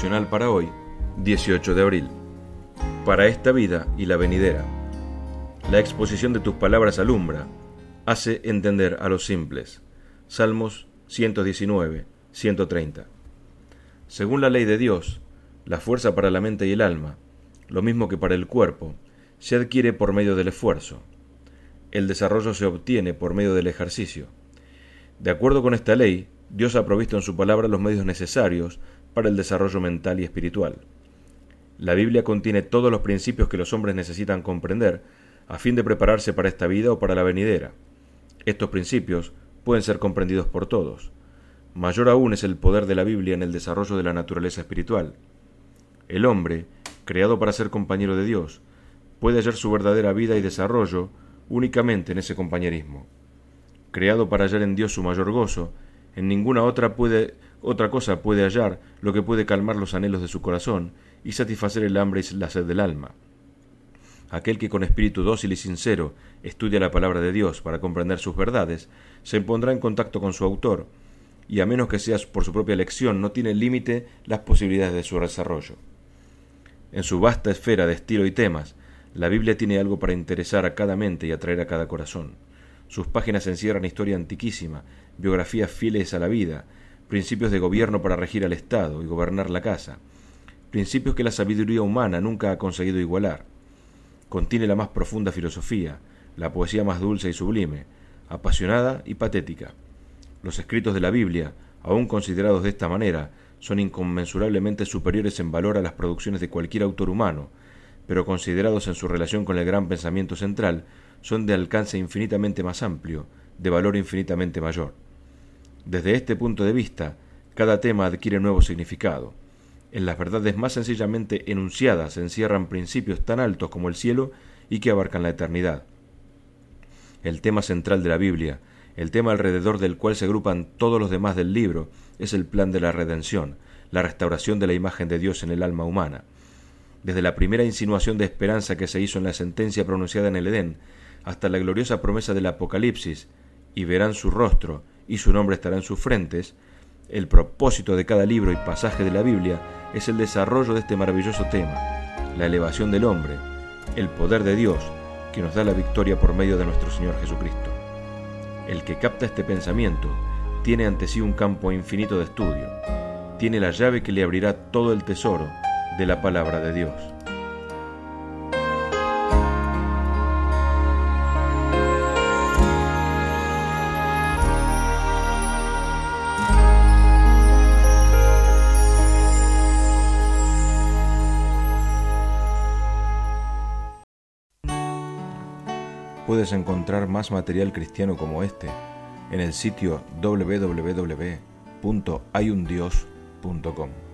devocional para hoy, 18 de abril. Para esta vida y la venidera. La exposición de tus palabras alumbra, hace entender a los simples. Salmos 119, 130. Según la ley de Dios, la fuerza para la mente y el alma, lo mismo que para el cuerpo, se adquiere por medio del esfuerzo. El desarrollo se obtiene por medio del ejercicio. De acuerdo con esta ley, Dios ha provisto en su palabra los medios necesarios para el desarrollo mental y espiritual. La Biblia contiene todos los principios que los hombres necesitan comprender a fin de prepararse para esta vida o para la venidera. Estos principios pueden ser comprendidos por todos. Mayor aún es el poder de la Biblia en el desarrollo de la naturaleza espiritual. El hombre, creado para ser compañero de Dios, puede hallar su verdadera vida y desarrollo únicamente en ese compañerismo. Creado para hallar en Dios su mayor gozo, en ninguna otra cosa puede hallar lo que puede calmar los anhelos de su corazón y satisfacer el hambre y la sed del alma. Aquel que con espíritu dócil y sincero estudia la palabra de Dios para comprender sus verdades, se pondrá en contacto con su autor, y a menos que sea por su propia elección, no tiene límite las posibilidades de su desarrollo. En su vasta esfera de estilo y temas, la Biblia tiene algo para interesar a cada mente y atraer a cada corazón. Sus páginas encierran historia antiquísima, biografías fieles a la vida, principios de gobierno para regir al Estado y gobernar la casa, principios que la sabiduría humana nunca ha conseguido igualar. Contiene la más profunda filosofía, la poesía más dulce y sublime, apasionada y patética. Los escritos de la Biblia, aun considerados de esta manera, son inconmensurablemente superiores en valor a las producciones de cualquier autor humano, pero considerados en su relación con el gran pensamiento central, son de alcance infinitamente más amplio, de valor infinitamente mayor. Desde este punto de vista, cada tema adquiere nuevo significado. En las verdades más sencillamente enunciadas se encierran principios tan altos como el cielo y que abarcan la eternidad. El tema central de la Biblia, el tema alrededor del cual se agrupan todos los demás del libro, es el plan de la redención, la restauración de la imagen de Dios en el alma humana. Desde la primera insinuación de esperanza que se hizo en la sentencia pronunciada en el Edén, hasta la gloriosa promesa del Apocalipsis, y verán su rostro, y su nombre estará en sus frentes, el propósito de cada libro y pasaje de la Biblia es el desarrollo de este maravilloso tema, la elevación del hombre, el poder de Dios, que nos da la victoria por medio de nuestro Señor Jesucristo. El que capta este pensamiento tiene ante sí un campo infinito de estudio, tiene la llave que le abrirá todo el tesoro de la palabra de Dios. Puedes encontrar más material cristiano como este en el sitio www.hayundios.com.